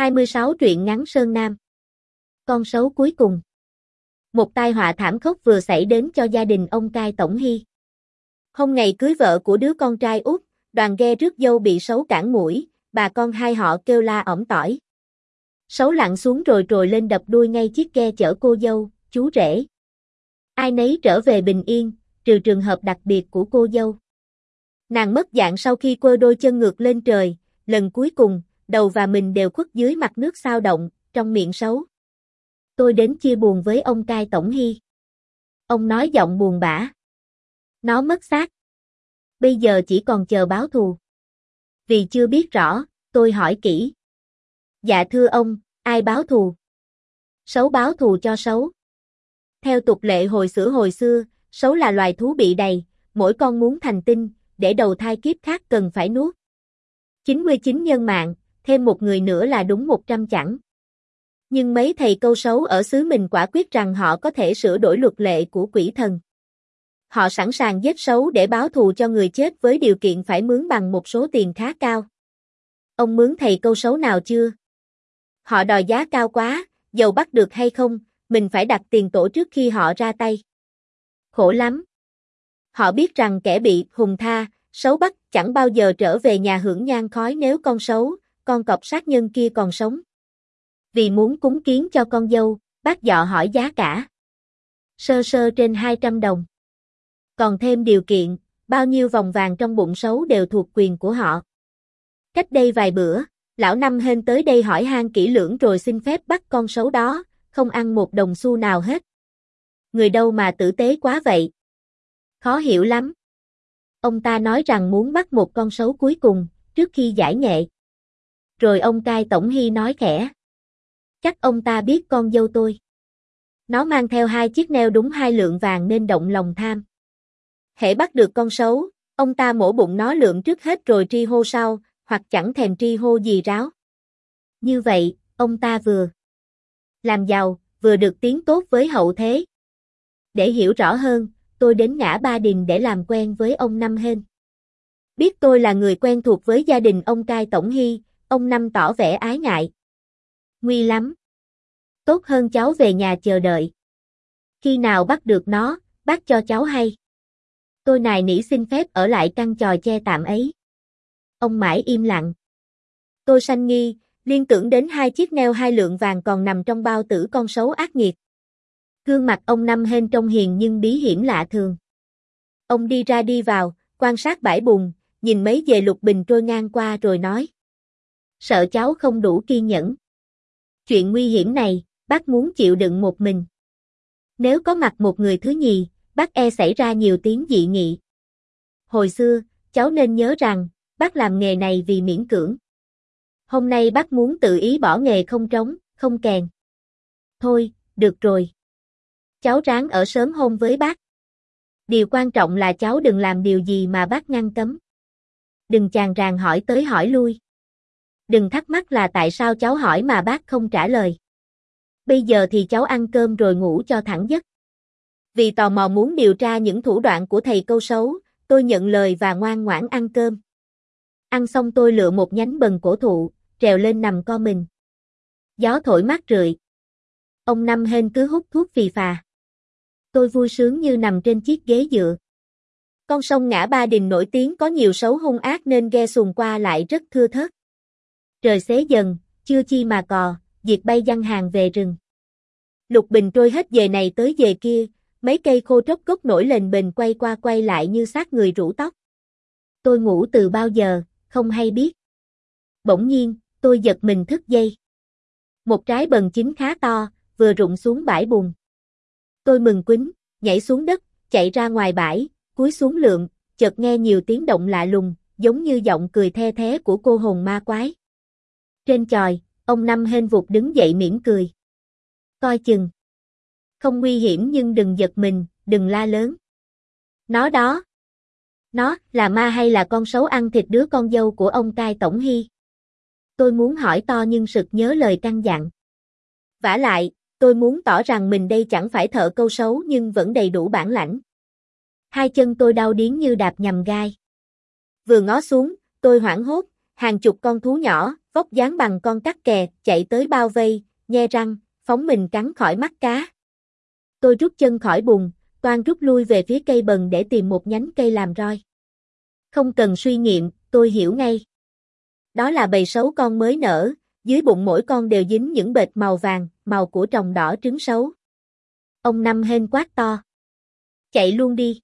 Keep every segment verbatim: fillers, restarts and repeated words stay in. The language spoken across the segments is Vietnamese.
hai mươi sáu truyện ngắn Sơn Nam. Con sấu cuối cùng. Một tai họa thảm khốc vừa xảy đến cho gia đình ông Cai Tổng Hy. Hôm ngày cưới vợ của đứa con trai út, đoàn ghe rước dâu bị sấu cản mũi, bà con hai họ kêu la ỏm tỏi. Sấu lặn xuống rồi trồi lên đập đuôi ngay chiếc ghe chở cô dâu, chú rể. Ai nấy trở về bình yên, trừ trường hợp đặc biệt của cô dâu. Nàng mất dạng sau khi quơ đôi chân ngược lên trời, lần cuối cùng, đầu và mình đều khuất dưới mặt nước xao động, trong miệng sấu. Tôi đến chia buồn với ông Cai Tổng Hy. Ông nói giọng buồn bã. Nó mất xác. Bây giờ chỉ còn chờ báo thù. Vì chưa biết rõ, tôi hỏi kỹ. Dạ thưa ông, ai báo thù? Sấu báo thù cho sấu. Theo tục lệ hồi xưa hồi xưa, sấu là loài thú bị đầy, mỗi con muốn thành tinh, để đầu thai kiếp khác cần phải nuốt chín mươi chín nhân mạng, thêm một người nữa là đúng một trăm chẳng. Nhưng mấy thầy câu sấu ở xứ mình quả quyết rằng họ có thể sửa đổi luật lệ của quỷ thần. Họ sẵn sàng giết sấu để báo thù cho người chết với điều kiện phải mướn bằng một số tiền khá cao. Ông mướn thầy câu sấu nào chưa? Họ đòi giá cao quá, dầu bắt được hay không, mình phải đặt tiền tổ trước khi họ ra tay. Khổ lắm. Họ biết rằng kẻ bị hùng tha, sấu bắt chẳng bao giờ trở về nhà hưởng nhang khói nếu con sấu, con cọp sát nhân kia còn sống. Vì muốn cúng kiến cho con dâu, bác dọ hỏi giá cả. Sơ sơ trên hai trăm đồng. Còn thêm điều kiện, bao nhiêu vòng vàng trong bụng sấu đều thuộc quyền của họ. Cách đây vài bữa, lão Năm Hên tới đây hỏi han kỹ lưỡng rồi xin phép bắt con sấu đó, không ăn một đồng xu nào hết. Người đâu mà tử tế quá vậy? Khó hiểu lắm. Ông ta nói rằng muốn bắt một con sấu cuối cùng, trước khi giải nghệ. Rồi ông Cai Tổng Hy nói khẽ. Chắc ông ta biết con dâu tôi. Nó mang theo hai chiếc neo đúng hai lượng vàng nên động lòng tham. Hễ bắt được con sấu, ông ta mổ bụng nó lượm trước hết rồi tri hô sau, hoặc chẳng thèm tri hô gì ráo. Như vậy, ông ta vừa làm giàu, vừa được tiếng tốt với hậu thế. Để hiểu rõ hơn, tôi đến ngã Ba Đình để làm quen với ông Năm Hên. Biết tôi là người quen thuộc với gia đình ông Cai Tổng Hy, ông Năm tỏ vẻ ái ngại. Nguy lắm. Tốt hơn cháu về nhà chờ đợi. Khi nào bắt được nó, bác cho cháu hay. Tôi nài nỉ xin phép ở lại căn chòi che tạm ấy. Ông mãi im lặng. Tôi sanh nghi, liên tưởng đến hai chiếc neo hai lượng vàng còn nằm trong bao tử con sấu ác nghiệt. Gương mặt ông Năm Hên trông hiền nhưng bí hiểm lạ thường. Ông đi ra đi vào, quan sát bãi bùn, nhìn mấy dề lục bình trôi ngang qua rồi nói. Sợ cháu không đủ kiên nhẫn. Chuyện nguy hiểm này, bác muốn chịu đựng một mình. Nếu có mặt một người thứ nhì, bác e xảy ra nhiều tiếng dị nghị. Hồi xưa, cháu nên nhớ rằng, bác làm nghề này vì miễn cưỡng. Hôm nay bác muốn tự ý bỏ nghề không trống, không kèn. Thôi, được rồi. Cháu ráng ở sớm hôm với bác. Điều quan trọng là cháu đừng làm điều gì mà bác ngăn cấm. Đừng chàng ràng hỏi tới hỏi lui. Đừng thắc mắc là tại sao cháu hỏi mà bác không trả lời. Bây giờ thì cháu ăn cơm rồi ngủ cho thẳng giấc. Vì tò mò muốn điều tra những thủ đoạn của thầy câu sấu, tôi nhận lời và ngoan ngoãn ăn cơm. Ăn xong tôi lựa một nhánh bần cổ thụ, trèo lên nằm co mình. Gió thổi mát rượi. Ông Năm Hên cứ hút thuốc phì phà. Tôi vui sướng như nằm trên chiếc ghế dựa. Con sông ngã Ba Đình nổi tiếng có nhiều sấu hung ác nên ghe xuồng qua lại rất thưa thớt. Trời xế dần, chưa chi mà cò, diệt bay giăng hàng về rừng. Lục bình trôi hết về này tới về kia, mấy cây khô trốc gốc nổi lên bềnh quay qua quay lại như xác người rũ tóc. Tôi ngủ từ bao giờ, không hay biết. Bỗng nhiên, tôi giật mình thức dây. Một trái bần chín khá to, vừa rụng xuống bãi bùn. Tôi mừng quýnh, nhảy xuống đất, chạy ra ngoài bãi, cúi xuống lượm, chợt nghe nhiều tiếng động lạ lùng, giống như giọng cười the thé của cô hồn ma quái. Trên chòi, ông Năm Hên vụt đứng dậy mỉm cười. Coi chừng. Không nguy hiểm nhưng đừng giật mình, đừng la lớn. Nó đó. Nó là ma hay là con sấu ăn thịt đứa con dâu của ông Cai Tổng Hy? Tôi muốn hỏi to nhưng sực nhớ lời căn dặn. Vả lại, tôi muốn tỏ rằng mình đây chẳng phải thợ câu sấu nhưng vẫn đầy đủ bản lãnh. Hai chân tôi đau điếng như đạp nhầm gai. Vừa ngó xuống, tôi hoảng hốt, hàng chục con thú nhỏ, vóc dáng bằng con tắc kè, chạy tới bao vây, nhe răng, phóng mình cắn khỏi mắt cá. Tôi rút chân khỏi bùn, toan rút lui về phía cây bần để tìm một nhánh cây làm roi. Không cần suy nghiệm, tôi hiểu ngay. Đó là bầy sấu con mới nở, dưới bụng mỗi con đều dính những bệt màu vàng, màu của tròng đỏ trứng sấu. Ông Năm hên quát to. Chạy luôn đi.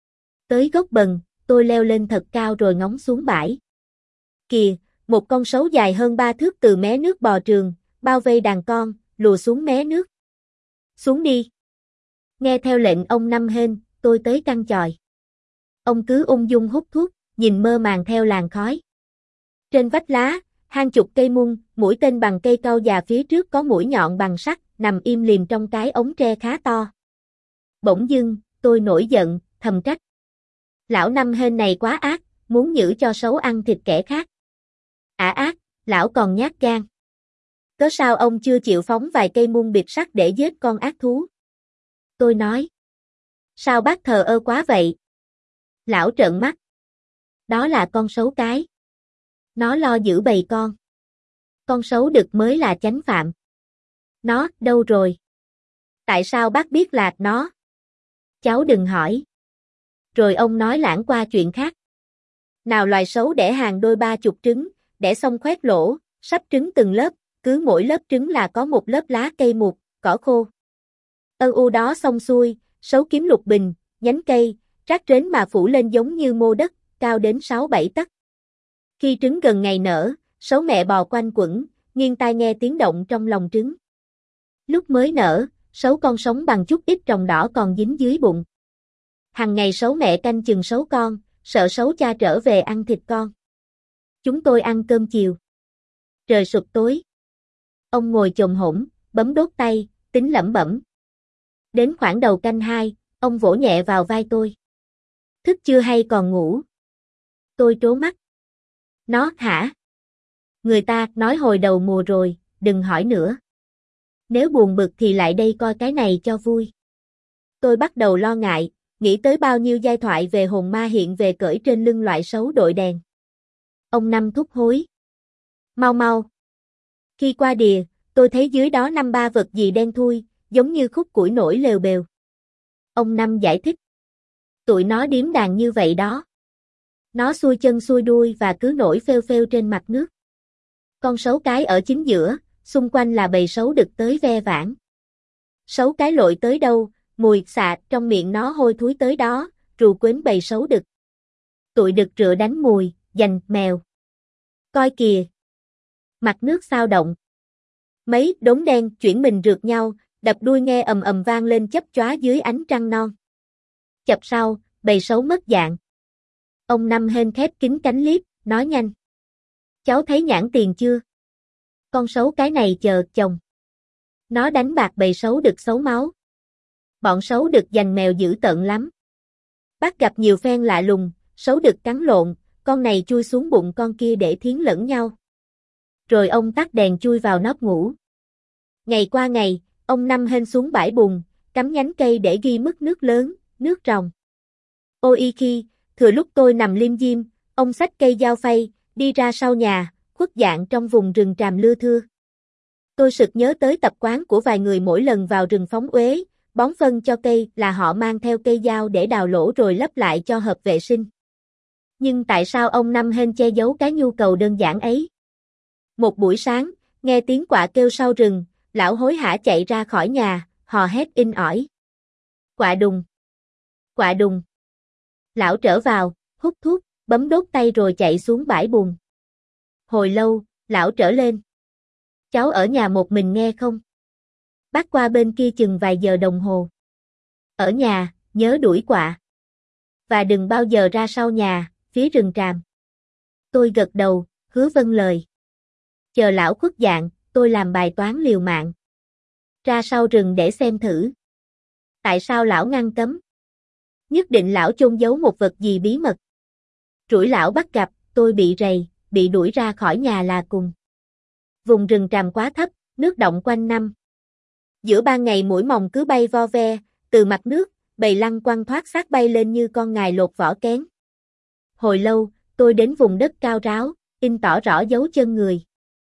Tới gốc bần, tôi leo lên thật cao rồi ngóng xuống bãi. Kìa, một con sấu dài hơn ba thước từ mé nước bò trường, bao vây đàn con, lùa xuống mé nước. Xuống đi. Nghe theo lệnh ông Năm hên, tôi tới căn chòi. Ông cứ ung dung hút thuốc, nhìn mơ màng theo làn khói. Trên vách lá, hang chục cây mung, mũi tên bằng cây cau già phía trước có mũi nhọn bằng sắt, nằm im lìm trong cái ống tre khá to. Bỗng dưng, tôi nổi giận, thầm trách. Lão Năm hên này quá ác, muốn nhử cho sấu ăn thịt kẻ khác. Ả ác, lão còn nhát gan. Cớ sao ông chưa chịu phóng vài cây mung bịt sắt để giết con ác thú? Tôi nói. Sao bác thờ ơ quá vậy? Lão trợn mắt. Đó là con sấu cái. Nó lo giữ bầy con. Con sấu đực mới là chánh phạm. Nó, đâu rồi? Tại sao bác biết là nó? Cháu đừng hỏi. Rồi ông nói lãng qua chuyện khác. Nào loài sấu đẻ hàng đôi ba chục trứng, đẻ xong khoét lỗ, sắp trứng từng lớp, cứ mỗi lớp trứng là có một lớp lá cây mục, cỏ khô. Ơ u đó xong xuôi, sấu kiếm lục bình, nhánh cây, rác rến mà phủ lên giống như mô đất, cao đến sáu bảy tấc. Khi trứng gần ngày nở, sấu mẹ bò quanh quẩn, nghiêng tai nghe tiếng động trong lòng trứng. Lúc mới nở, sấu con sống bằng chút ít tròng đỏ còn dính dưới bụng. Hằng ngày sấu mẹ canh chừng sấu con, sợ sấu cha trở về ăn thịt con. Chúng tôi ăn cơm chiều. Trời sụp tối. Ông ngồi chồm hổm, bấm đốt tay, tính lẩm bẩm. Đến khoảng đầu canh hai, ông vỗ nhẹ vào vai tôi. Thức chưa hay còn ngủ? Tôi trố mắt. Nó hả? Người ta nói hồi đầu mùa rồi, đừng hỏi nữa. Nếu buồn bực thì lại đây coi cái này cho vui. Tôi bắt đầu lo ngại, nghĩ tới bao nhiêu giai thoại về hồn ma hiện về cởi trên lưng loại sấu đội đèn. Ông Năm thúc hối. Mau mau. Khi qua đìa, tôi thấy dưới đó năm ba vật gì đen thui, giống như khúc củi nổi lều bều. Ông Năm giải thích. Tụi nó điếm đàn như vậy đó. Nó xuôi chân xuôi đuôi và cứ nổi phêu phêu trên mặt nước. Con sấu cái ở chính giữa, xung quanh là bầy sấu đực tới ve vãn. Sấu cái lội tới đâu, mùi xạ trong miệng nó hôi thối tới đó, rù quến bầy sấu đực. Tụi đực rựa đánh mùi, giành mèo. Coi kìa. Mặt nước sao động. Mấy đốm đen chuyển mình rượt nhau, đập đuôi nghe ầm ầm vang lên chấp chóa dưới ánh trăng non. Chập sau, bầy sấu mất dạng. Ông Năm hên khép kín cánh liếp, nói nhanh. Cháu thấy nhãn tiền chưa? Con sấu cái này chờ chồng. Nó đánh bạc bầy sấu đực xấu máu. Bọn sấu đực giành mèo dữ tợn lắm. Bác gặp nhiều phen lạ lùng, sấu đực cắn lộn, con này chui xuống bụng con kia để thiến lẫn nhau. Rồi ông tắt đèn chui vào nóc ngủ. Ngày qua ngày, ông Năm hên xuống bãi bùn, cắm nhánh cây để ghi mức nước lớn, nước ròng. Ôi khi, thừa lúc tôi nằm lim dim, ông xách cây dao phay, đi ra sau nhà, khuất dạng trong vùng rừng tràm lưa thưa. Tôi sực nhớ tới tập quán của vài người mỗi lần vào rừng phóng uế, bón phân cho cây là họ mang theo cây dao để đào lỗ rồi lấp lại cho hợp vệ sinh. Nhưng tại sao ông Năm hên che giấu cái nhu cầu đơn giản ấy? Một buổi sáng, nghe tiếng quạ kêu sau rừng, lão hối hả chạy ra khỏi nhà, hò hét in ỏi. Quạ đùng! Quạ đùng! Lão trở vào, hút thuốc, bấm đốt tay rồi chạy xuống bãi bùn. Hồi lâu, lão trở lên. Cháu ở nhà một mình nghe không? Bác qua bên kia chừng vài giờ đồng hồ. Ở nhà, nhớ đuổi quạ. Và đừng bao giờ ra sau nhà, phía rừng tràm. Tôi gật đầu, hứa vâng lời. Chờ lão khuất dạng, tôi làm bài toán liều mạng. Ra sau rừng để xem thử. Tại sao lão ngăn cấm? Nhất định lão chôn giấu một vật gì bí mật. Rủi lão bắt gặp, tôi bị rầy, bị đuổi ra khỏi nhà là cùng. Vùng rừng tràm quá thấp, nước động quanh năm. Giữa ban ngày muỗi mòng cứ bay vo ve, từ mặt nước, bầy lăng quăng thoát xác bay lên như con ngài lột vỏ kén. Hồi lâu, tôi đến vùng đất cao ráo, in tỏ rõ dấu chân người.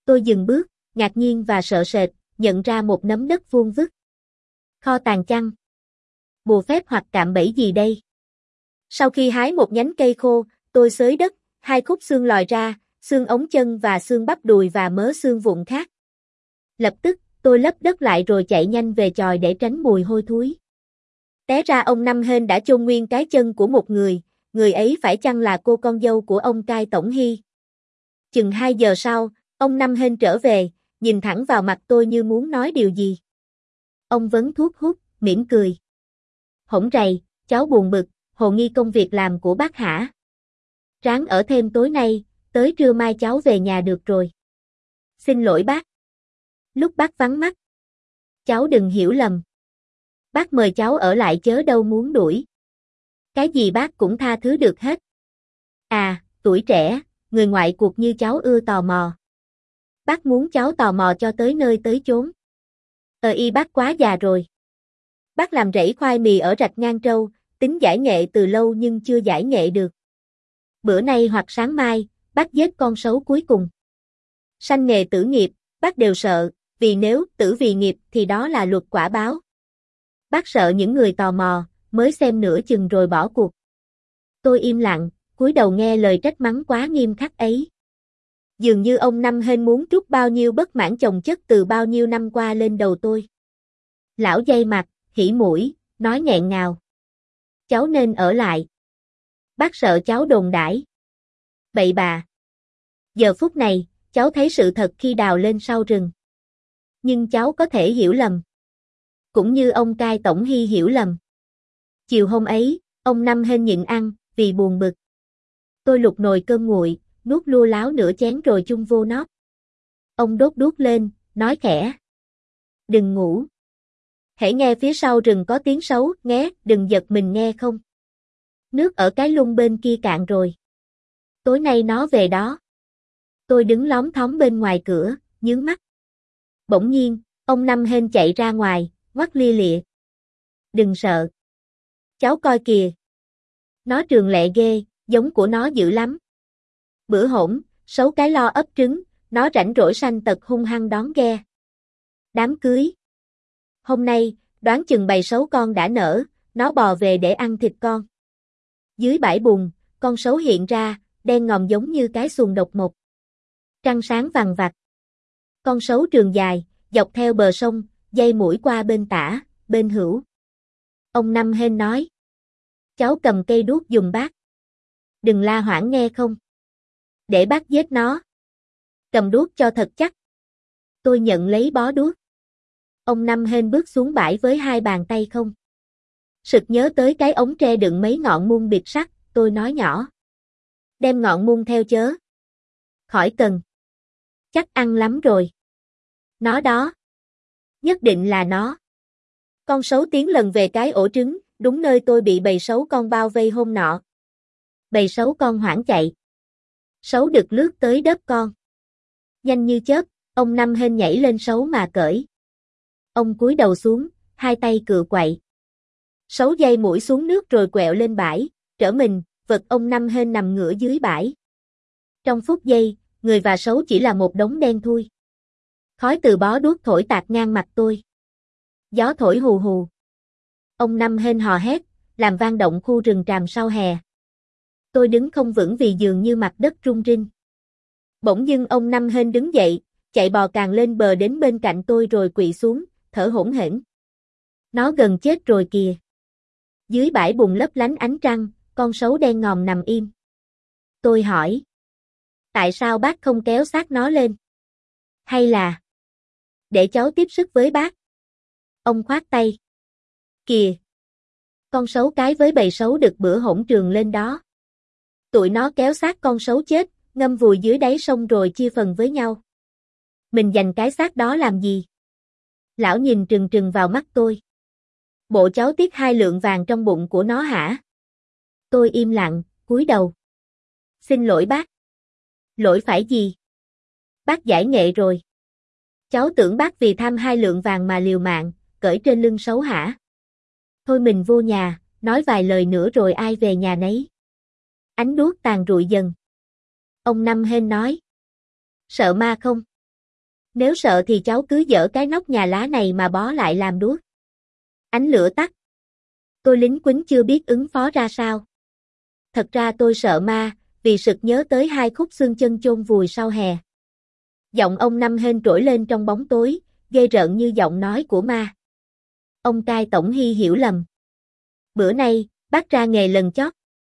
Tôi dừng bước, ngạc nhiên và sợ sệt, nhận ra một nắm đất vuông vức. Kho tàng chăng? Bùa phép hoặc cạm bẫy gì đây? Sau khi hái một nhánh cây khô, tôi xới đất, hai khúc xương lòi ra, xương ống chân và xương bắp đùi và mớ xương vụn khác. Lập tức, tôi lấp đất lại rồi chạy nhanh về chòi để tránh mùi hôi thối. Té ra ông Năm Hên đã chôn nguyên cái chân của một người, người ấy phải chăng là cô con dâu của ông Cai Tổng Hy? Chừng hai giờ sau, ông Năm Hên trở về, nhìn thẳng vào mặt tôi như muốn nói điều gì. Ông vấn thuốc hút, mỉm cười. Hổng rầy, cháu buồn bực, hồ nghi công việc làm của bác hả? Ráng ở thêm tối nay, tới trưa mai cháu về nhà được rồi. Xin lỗi bác. Lúc bác vắng mắt. Cháu đừng hiểu lầm. Bác mời cháu ở lại chớ đâu muốn đuổi. Cái gì bác cũng tha thứ được hết. À, tuổi trẻ, người ngoại cuộc như cháu ưa tò mò. Bác muốn cháu tò mò cho tới nơi tới chốn. Ờ y bác quá già rồi. Bác làm rẫy khoai mì ở rạch Ngang Trâu, tính giải nghệ từ lâu nhưng chưa giải nghệ được. Bữa nay hoặc sáng mai, bác giết con sấu cuối cùng. Sanh nghề tử nghiệp, bác đều sợ, vì nếu tử vì nghiệp thì đó là luật quả báo. Bác sợ những người tò mò, mới xem nửa chừng rồi bỏ cuộc. Tôi im lặng, cúi đầu nghe lời trách mắng quá nghiêm khắc ấy. Dường như ông Năm Hên muốn trút bao nhiêu bất mãn chồng chất từ bao nhiêu năm qua lên đầu tôi. Lão dây mặt, hỉ mũi, nói nghẹn ngào. Cháu nên ở lại. Bác sợ cháu đồn đãi. Bậy bà. Giờ phút này, cháu thấy sự thật khi đào lên sau rừng. Nhưng cháu có thể hiểu lầm. Cũng như ông Cai Tổng Hy hiểu lầm. Chiều hôm ấy, ông Năm Hên nhịn ăn, vì buồn bực. Tôi lục nồi cơm nguội, nuốt lua láo nửa chén rồi chung vô nót. Ông đốt đuốc lên, nói khẽ. Đừng ngủ. Hễ nghe phía sau rừng có tiếng sấu, nghe, đừng giật mình nghe không. Nước ở cái lung bên kia cạn rồi. Tối nay nó về đó. Tôi đứng lóng thóng bên ngoài cửa, nhướng mắt. Bỗng nhiên, ông Năm Hên chạy ra ngoài, ngoắt lia lịa. Đừng sợ. Cháu coi kìa. Nó trường lẹ ghê, giống của nó dữ lắm. Bữa hổn, sấu cái lo ấp trứng, nó rảnh rỗi sanh tật hung hăng đón ghe. Đám cưới. Hôm nay, đoán chừng bầy sấu con đã nở, nó bò về để ăn thịt con. Dưới bãi bùn, con sấu hiện ra, đen ngòm giống như cái xuồng độc mộc. Trăng sáng vằng vặc. Con sấu trường dài, dọc theo bờ sông, dây mũi qua bên tả, bên hữu. Ông Năm Hên nói. Cháu cầm cây đuốc giùm bác. Đừng la hoảng nghe không. Để bác giết nó. Cầm đuốc cho thật chắc. Tôi nhận lấy bó đuốc. Ông Năm Hên bước xuống bãi với hai bàn tay không. Sực nhớ tới cái ống tre đựng mấy ngọn muôn bịt sắt, tôi nói nhỏ. Đem ngọn muôn theo chớ. Khỏi cần. Chắc ăn lắm rồi. Nó đó. Nhất định là nó. Con sấu tiến lần về cái ổ trứng, đúng nơi tôi bị bầy sấu con bao vây hôm nọ. Bầy sấu con hoảng chạy. Sấu đực lướt tới đớp con. Nhanh như chớp, ông Năm Hên nhảy lên sấu mà cởi. Ông cúi đầu xuống, hai tay cựa quậy. Sấu dây mũi xuống nước rồi quẹo lên bãi, trở mình, vật ông Năm Hên nằm ngửa dưới bãi. Trong phút giây, người và sấu chỉ là một đống đen thui. Khói từ bó đuốc thổi tạt ngang mặt tôi. Gió thổi hù hù. Ông Năm Hên hò hét, làm vang động khu rừng tràm sau hè. Tôi đứng không vững vì dường như mặt đất rung rinh. Bỗng dưng ông Năm Hên đứng dậy, chạy bò càng lên bờ đến bên cạnh tôi rồi quỵ xuống, thở hổn hển. Nó gần chết rồi kìa. Dưới bãi bùn lấp lánh ánh trăng, con sấu đen ngòm nằm im. Tôi hỏi. Tại sao bác không kéo xác nó lên? Hay là để cháu tiếp sức với bác? Ông khoát tay. Kìa. Con sấu cái với bầy sấu đực bữa hỗn trường lên đó. Tụi nó kéo xác con sấu chết, ngâm vùi dưới đáy sông rồi chia phần với nhau. Mình dành cái xác đó làm gì? Lão nhìn trừng trừng vào mắt tôi. Bộ cháu tiếc hai lượng vàng trong bụng của nó hả? Tôi im lặng, cúi đầu. Xin lỗi bác. Lỗi phải gì? Bác giải nghệ rồi. Cháu tưởng bác vì tham hai lượng vàng mà liều mạng, cởi trên lưng sấu hả? Thôi mình vô nhà, nói vài lời nữa rồi ai về nhà nấy. Ánh đuốc tàn rụi dần. Ông Năm Hên nói. Sợ ma không? Nếu sợ thì cháu cứ dỡ cái nóc nhà lá này mà bó lại làm đuốc. Ánh lửa tắt. Tôi lính quính chưa biết ứng phó ra sao. Thật ra tôi sợ ma, vì sực nhớ tới hai khúc xương chân chôn vùi sau hè. Giọng ông Năm Hên trỗi lên trong bóng tối, ghê rợn như giọng nói của ma. Ông cai Tổng Hy hiểu lầm. Bữa nay, bác ra nghề lần chót.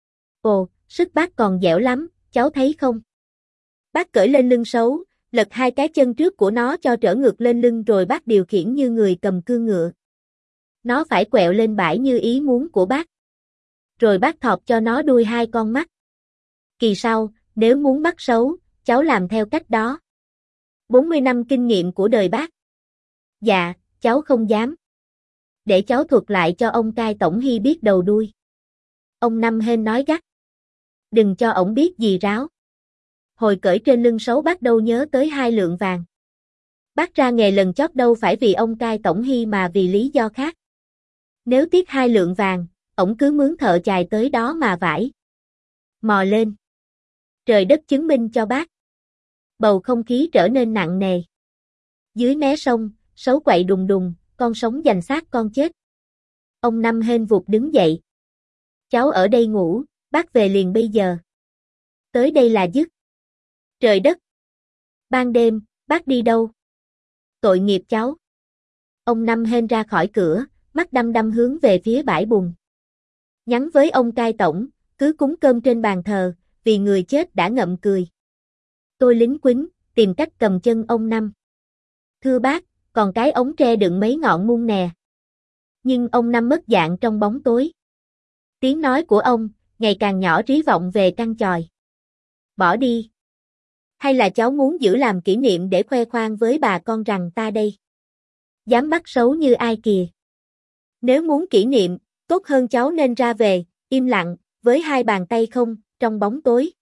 Ồ, sức bác còn dẻo lắm, cháu thấy không? Bác cởi lên lưng sấu, lật hai cái chân trước của nó cho trở ngược lên lưng rồi bác điều khiển như người cầm cương ngựa. Nó phải quẹo lên bãi như ý muốn của bác. Rồi bác thọt cho nó đuôi hai con mắt. Kỳ sau, nếu muốn bắt sấu, cháu làm theo cách đó. bốn mươi năm kinh nghiệm của đời bác. Dạ, cháu không dám. Để cháu thuật lại cho ông cai Tổng Hy biết đầu đuôi. Ông Năm Hên nói gắt. Đừng cho ổng biết gì ráo. Hồi cởi trên lưng sấu bác đâu nhớ tới hai lượng vàng. Bác ra nghề lần chót đâu phải vì ông cai Tổng Hy mà vì lý do khác. Nếu tiếc hai lượng vàng, ổng cứ mướn thợ chài tới đó mà vải. Mò lên. Trời đất chứng minh cho bác. Bầu không khí trở nên nặng nề. Dưới mé sông, sấu quậy đùng đùng, con sống giành xác con chết. Ông Năm Hên vụt đứng dậy. Cháu ở đây ngủ, bác về liền bây giờ. Tới đây là dứt. Trời đất. Ban đêm, bác đi đâu? Tội nghiệp cháu. Ông Năm Hên ra khỏi cửa, mắt đăm đăm hướng về phía bãi bùn. Nhắn với ông cai tổng, cứ cúng cơm trên bàn thờ, vì người chết đã ngậm cười. Tôi lính quính, tìm cách cầm chân ông Năm. Thưa bác, còn cái ống tre đựng mấy ngọn muôn nè. Nhưng ông Năm mất dạng trong bóng tối. Tiếng nói của ông, ngày càng nhỏ rí vọng về căn chòi. Bỏ đi. Hay là cháu muốn giữ làm kỷ niệm để khoe khoang với bà con rằng ta đây dám bắt sấu như ai kìa. Nếu muốn kỷ niệm, tốt hơn cháu nên ra về, im lặng, với hai bàn tay không, trong bóng tối.